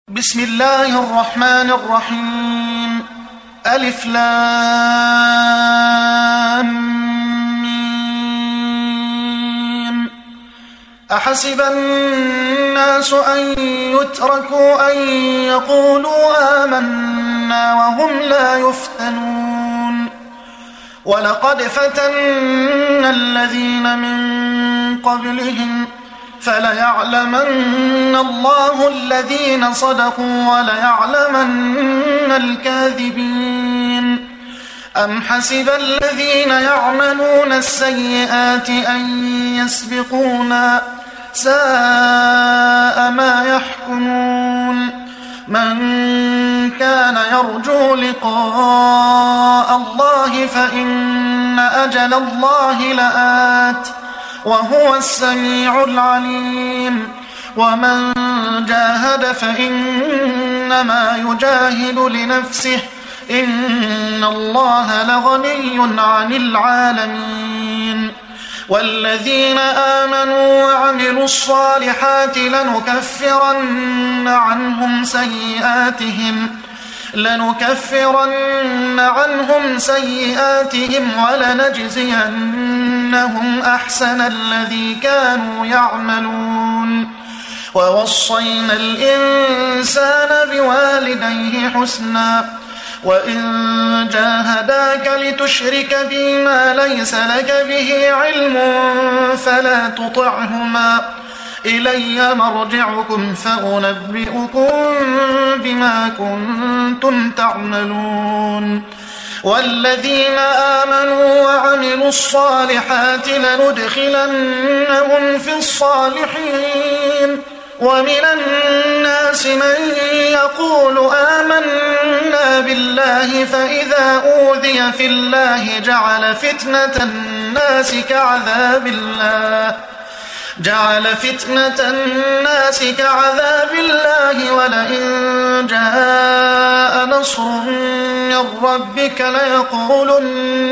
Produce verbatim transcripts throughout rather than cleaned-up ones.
بسم الله الرحمن الرحيم. ألف لام ميم. أحسب الناس أن يتركوا أن يقولوا آمنا وهم لا يفتنون. ولقد فتنا الذين من قبلهم فليعلمن الله الذين صدقوا وليعلمن الكاذبين. أم حسب الذين يعملون السيئات أن يسبقونا ساء ما يحكمون. من كان يرجو لقاء الله فإن أجل الله لآت وهو السميع العليم. ومن جاهد فإنما يجاهد لنفسه إن الله لغني عن العالمين. والذين آمنوا وعملوا الصالحات لنكفرن عنهم سيئاتهم لنكفرن عنهم سيئاتهم ولنجزينهم أحسن الذي كانوا يعملون. ووصينا الإنسان بوالديه حسنا وإن جاهداك لتشرك بي ما ليس لك به علم فلا تطعهما إلي مرجعكم فأنبئكم بما كنتم تعملون. والذين آمنوا وعملوا الصالحات لندخلنهم في الصالحين. ومن الناس من يقول آمنا بالله فإذا أوذي في الله جعل فتنة الناس كعذاب الله جعل فتنة الناس كعذاب الله ولئن جاء نصر من ربك ليقولن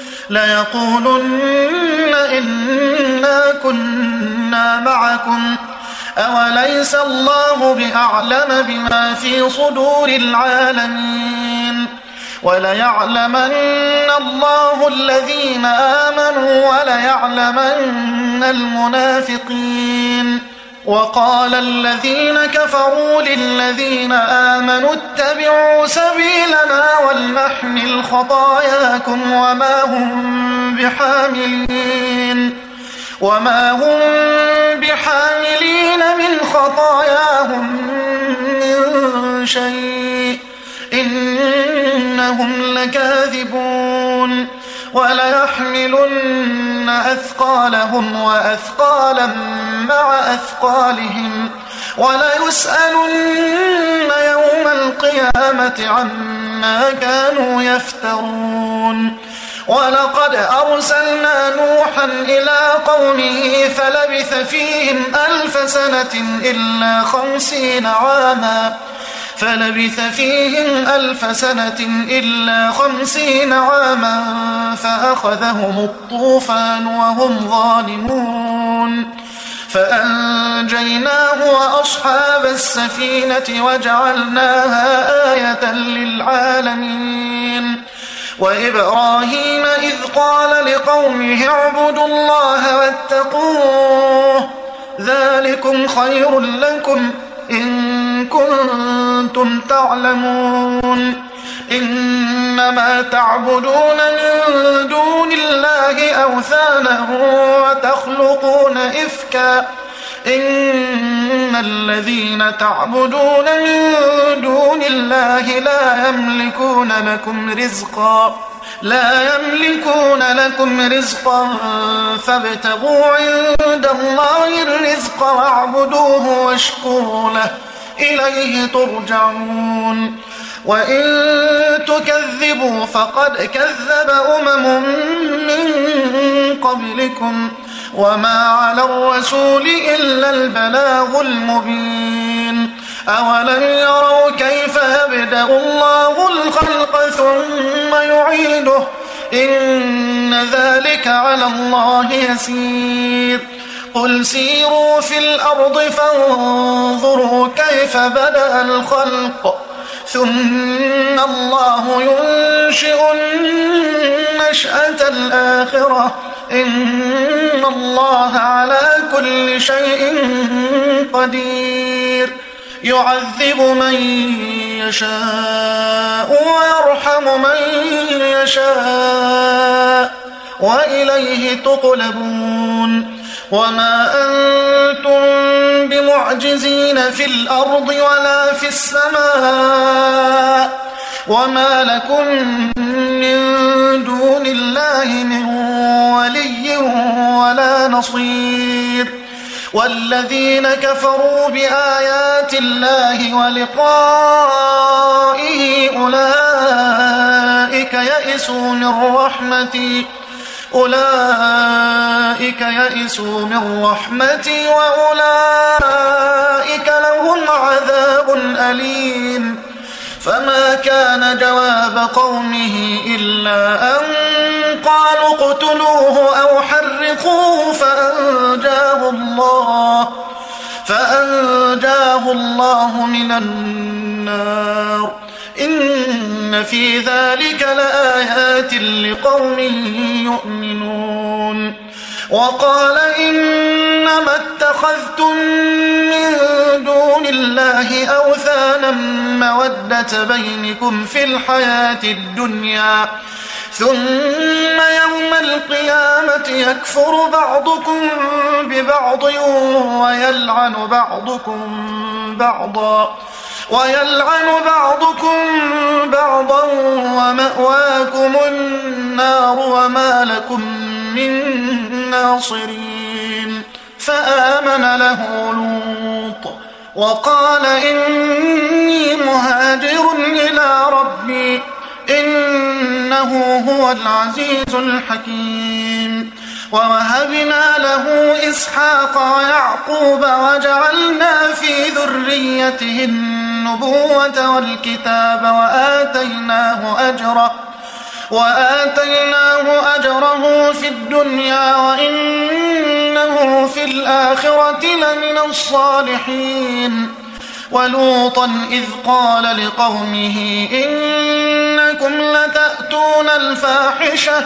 ليقولن إنا كنا معكم أوليس الله بأعلم بما في صدور العالمين. وليعلمن الله الذين آمنوا وليعلمن المنافقين. وقال الذين كفروا للذين آمنوا اتبعوا سبيلنا ولنحمل خطاياكم وما هم بحاملين وما هم بحاملين من خطاياهم من شيء إنهم لكاذبون. وليحملن أثقالهم وأثقالا مع أثقالهم وليسألن يوم القيامة عما كانوا يفترون. ولقد أرسلنا نوحا إلى قومه فلبث فيهم ألف سنة إلا خمسين عاما فلبث فيهم ألف سنة إلا خمسين عاما فأخذهم الطوفان وهم ظالمون فأنجيناه وأصحاب السفينة وجعلناها آية للعالمين. وإبراهيم إذ قال لقومه اعبدوا الله واتقوه ذلكم خير لكم إن كنتم تعلمون. إنما تعبدون من دون الله أوثانا وتخلقون إفكا إن الذين تعبدون من دون الله لا يملكون لكم رزقا لا يملكون لكم رزقا فابتغوا عند الله الرزق واعبدوه واشكروا له إليه ترجعون. وإن تكذبوا فقد كذب أمم من قبلكم وما على الرسول إلا البلاغ المبين. أولم يروا كيف يبدأ الله الخلق ثم يعيده إن ذلك على الله يسير. قل سيروا في الأرض فانظروا كيف بدأ الخلق ثم الله ينشئ النشأة الآخرة إن الله على كل شيء قدير يعذب من يشاء ويرحم من يشاء وإليه تقلبون وما أنتم بمعجزين في الأرض ولا في السماء وما لكم من دون الله من ولي ولا نصير والذين كفروا بآيات الله ولقائه أولئك يئسوا من رحمتي أولئك يئسوا من رحمتي وأولئك لهم عذاب أليم فما كان جواب قومه إلا أن قالوا اقتلوه أو حرقوه فأنجاه الله فأنجاه الله من النار إن في ذلك لآيات لقوم يؤمنون وقال إنما اتخذتم من دون الله أوثانا مودة بينكم في الحياة الدنيا ثم يوم القيامة يكفر بعضكم ببعض ويلعن بعضكم بعضا ويلعن بعضكم بعضا ومأواكم النار وما لكم من ناصرين فآمن له لوط وقال إني مهاجر إلى ربي إنه هو العزيز الحكيم ووهبنا له إسحاق ويعقوب وجعلنا في ذريته النبوة والكتاب وآتيناه أجره وآتيناه أجره في الدنيا وإنه في الآخرة لمن الصالحين ولوطا إذ قال لقومه إنكم لتأتون الفاحشة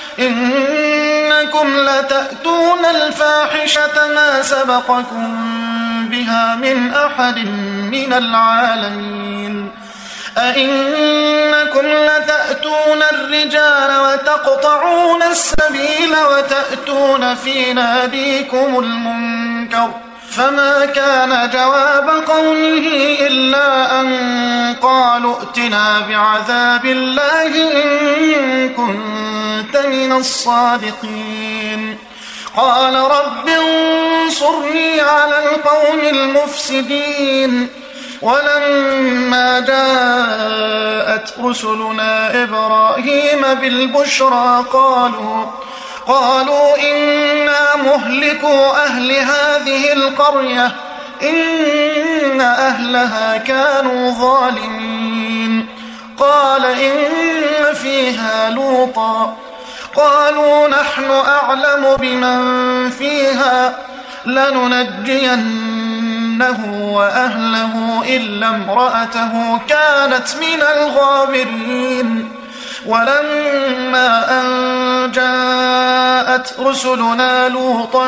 إنكم لتأتون الفاحشة ما سبقكم بها من أحد من العالمين أئنكم لتأتون الرجال وتقطعون السبيل وتأتون في ناديكم المنكر فما كان جواب قومه إلا أن قالوا ائتنا بعذاب الله إن كنت من الصادقين قال رب انصرني على القوم المفسدين ولما جاءت رسلنا إبراهيم بالبشرى قالوا قالوا إنا مهلكوا أهل هذه القرية إن أهلها كانوا ظالمين قال إن فيها لوطا قالوا نحن أعلم بمن فيها لننجينه وأهله إلا امرأته كانت من الغابرين ولما أن جاءت رسلنا لوطا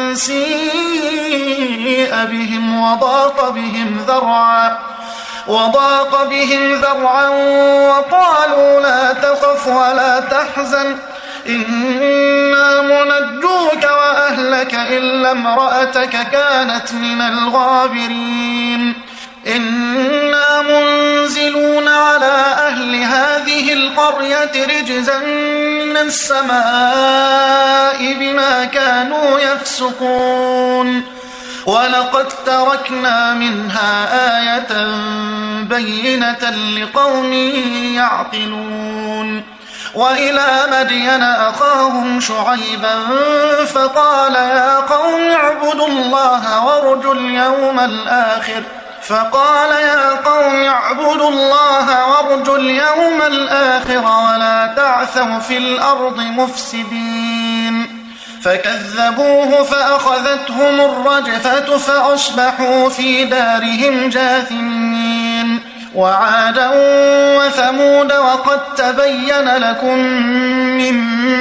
سيء بهم وضاق بهم ذرعا وضاق بهم ذرعا وقالوا لا تخف ولا تحزن إنا منجوك وأهلك إلا امرأتك كانت من الغابرين إنا منزلون على أهل هذه القرية رجزا من السماء بما كانوا يفسقون ولقد تركنا منها آية بينة لقوم يعقلون وإلى مدين أخاهم شعيبا فقال يا قوم اعبدوا الله وارجوا اليوم الآخر فقال يا قوم اعبدوا الله وارجوا اليوم الآخر ولا تعثوا في الأرض مفسدين فكذبوه فأخذتهم الرجفة فأصبحوا في دارهم جاثمين. وعادا وثمود وقد تبين لكم من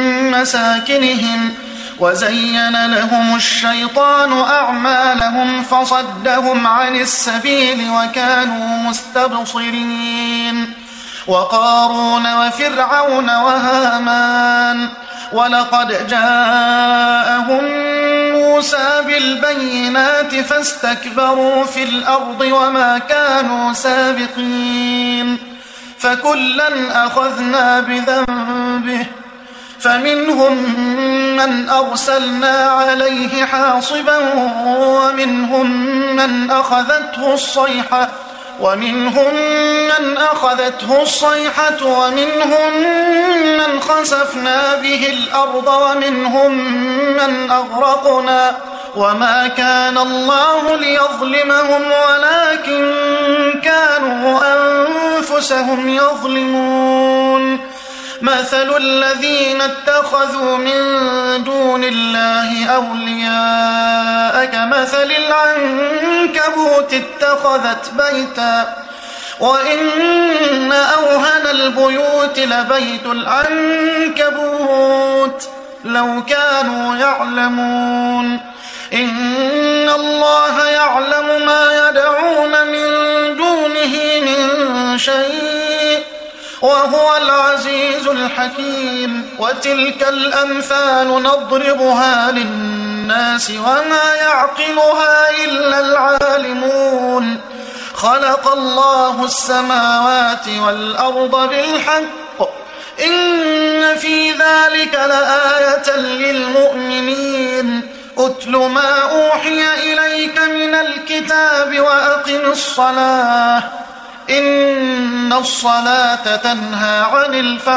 مساكنهم وزين لهم الشيطان أعمالهم فصدهم عن السبيل وكانوا مستبصرين. وقارون وفرعون وهامان ولقد جاءهم موسى بالبينات فاستكبروا في الأرض وما كانوا سابقين. فكلا أخذنا بذنبه فمنهم من أرسلنا عليه حاصبا ومنهم من أخذته الصيحة ومنهم من أخذته الصيحة ومنهم من خسفنا به الأرض ومنهم من أغرقنا وما كان الله ليظلمهم ولكن كانوا أنفسهم يظلمون. مثل الذين اتخذوا من دون الله أولياء كمثل العنكبوت اتخذت بيتا وإن أوهن البيوت لبيت العنكبوت لو كانوا يعلمون. إن الله يعلم ما يدعون من دونه من شيء وهو العزيز الحكيم. وتلك الأمثال نضربها للناس وما يعقلها إلا العالمون. خلق الله السماوات والأرض بالحق إن في ذلك لآية للمؤمنين. أتل ما أوحي إليك من الكتاب وأقم الصلاة إن الصلاة تنهى عن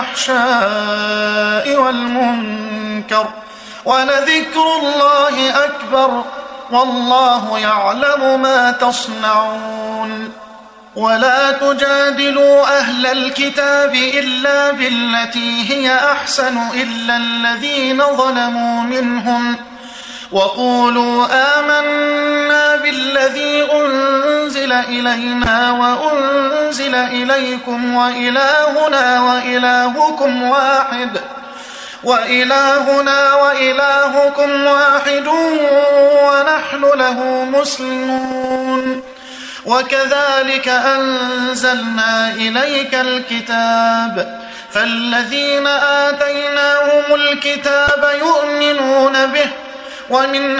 الفحشاء والمنكر ولذكر الله أكبر والله يعلم ما تصنعون. ولا تجادلوا أهل الكتاب إلا بالتي هي أحسن إلا الذين ظلموا منهم وقولوا آمنا بالذي أنزل إلينا وأنزل إليكم وإلهنا وإلهكم واحد وإلهنا وإلهكم واحد ونحن له مسلمون. وكذلك أنزلنا إليك الكتاب فالذين آتيناهم الكتاب يؤمنون به ومن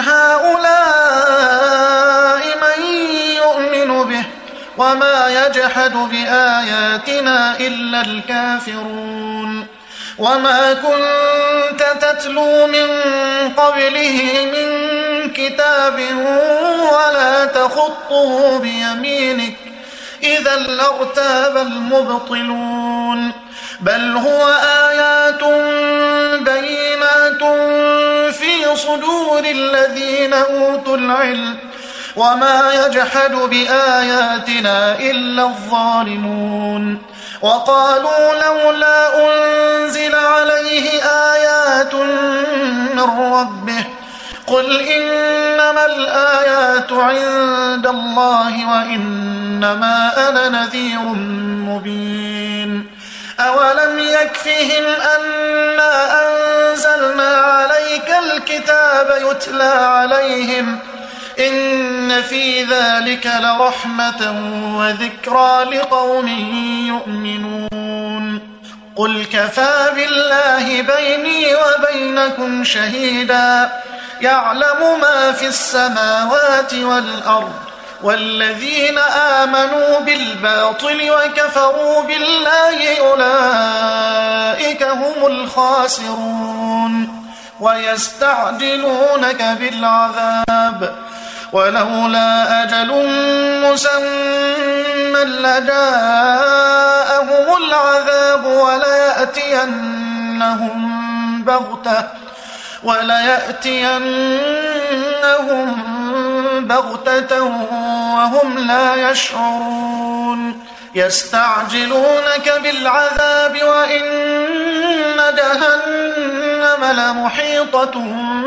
هؤلاء من يؤمن به وما يجحد بآياتنا إلا الكافرون. وما كنت تتلو من قبله من كتاب ولا تخطه بيمينك إذا لارتاب المبطلون. بل هو آيات بينات في صدور الذين أوتوا العلم وما يجحد بآياتنا إلا الظالمون. وقالوا لولا أنزل عليه آيات من ربه قل إنما الآيات عند الله وإنما أنا نذير مبين. أولم يكفهم أنا أنزلنا عليك الكتاب يتلى عليهم إن في ذلك لرحمة وذكرى لقوم يؤمنون. قل كفى بالله بيني وبينكم شهيدا يعلم ما في السماوات والأرض والذين آمنوا بالباطل وكفروا بالله أولئك هم الخاسرون. ويستعجلونك بالعذاب ولولا أجل مسمى لجاءهم العذاب وليأتينهم بغتة وليأتينهم بغتة وهم لا يشعرون. يستعجلونك بالعذاب وإن جهنم لمحيطة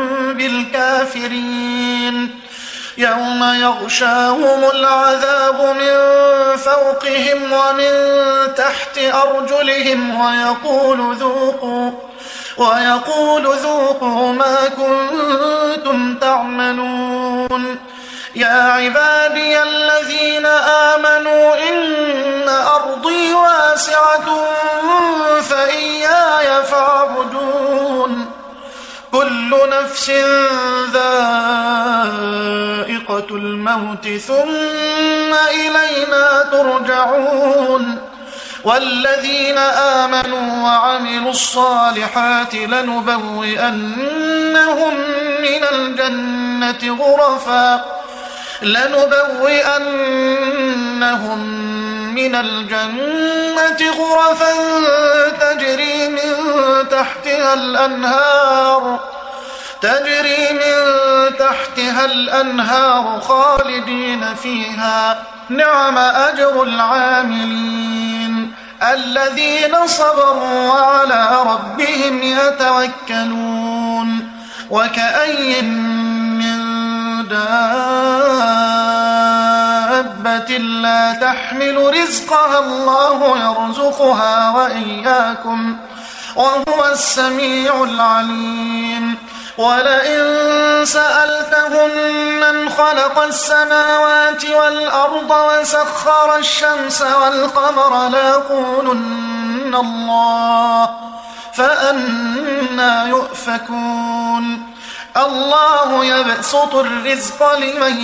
بالكافرين يوم يغشاهم العذاب من فوقهم ومن تحت أرجلهم ويقول ذوقوا ويقول ذوقوا ما كنتم تعملون يا عبادي الذين آمنوا إن أرضي واسعة فإياي فاعبدون كل نفس ذائقة الموت ثم إلينا ترجعون والذين آمنوا وعملوا الصالحات لنبوئنهم من الجنة غرفا لنبوئنهم من الجنة غرفا تجري من تحتها الأنهار تجري من تحتها الأنهار خالدين فيها نعم أجر العاملين الذين صبروا وعلى ربهم يتوكلون وكأي من دابة لا تحمل رزقها الله يرزقها وإياكم وهو السميع العليم ولئن سألتهم من خلق السماوات والأرض وسخر الشمس والقمر ليقولن الله فأنى يؤفكون الله يبسط الرزق لمن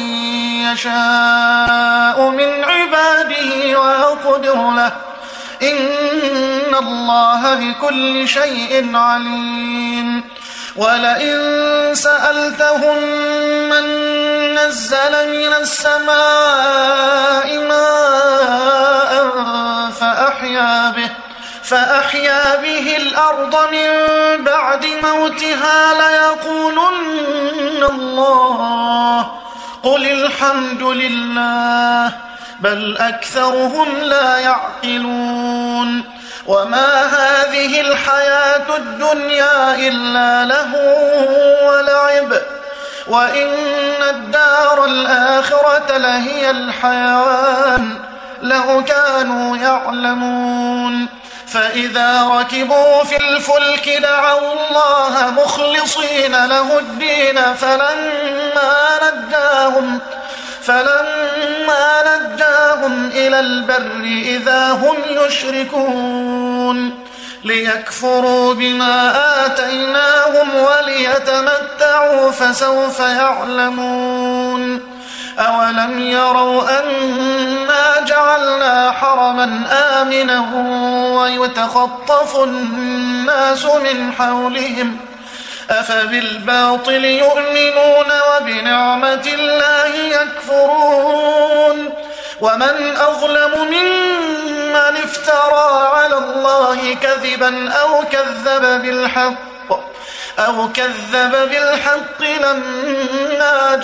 يشاء من عباده ويقدر له إن الله بكل شيء عليم ولئن سألتهم من نزل من السماء ماء فأحيا به فأحيا به الأرض من بعد موتها ليقولن الله قل الحمد لله بل أكثرهم لا يعقلون وما هذه الحياة الدنيا إلا لهو ولعب وإن الدار الآخرة لهي الحيوان لو كانوا يعلمون فإذا ركبوا في الفلك دعوا الله مخلصين له الدين فلما نجاهم فلما نجاهم إلى البر إذا هم يشركون ليكفروا بما آتيناهم وليتمتعوا فسوف يعلمون أولم يروا أنا جعلنا حرما آمنا ويتخطف الناس من حولهم أفبالباطل يؤمنون وبنعمة الله يكفرون ومن أظلم ممن افترى على الله كذبا أو كذب بالحق أو كذب بالحق لما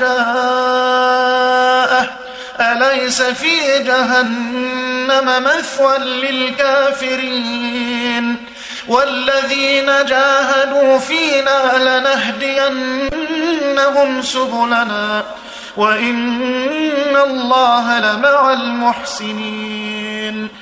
جاءه أليس في جهنم مثوى للكافرين والذين جاهدوا فينا لنهدينهم سبلنا وإن الله لمع المحسنين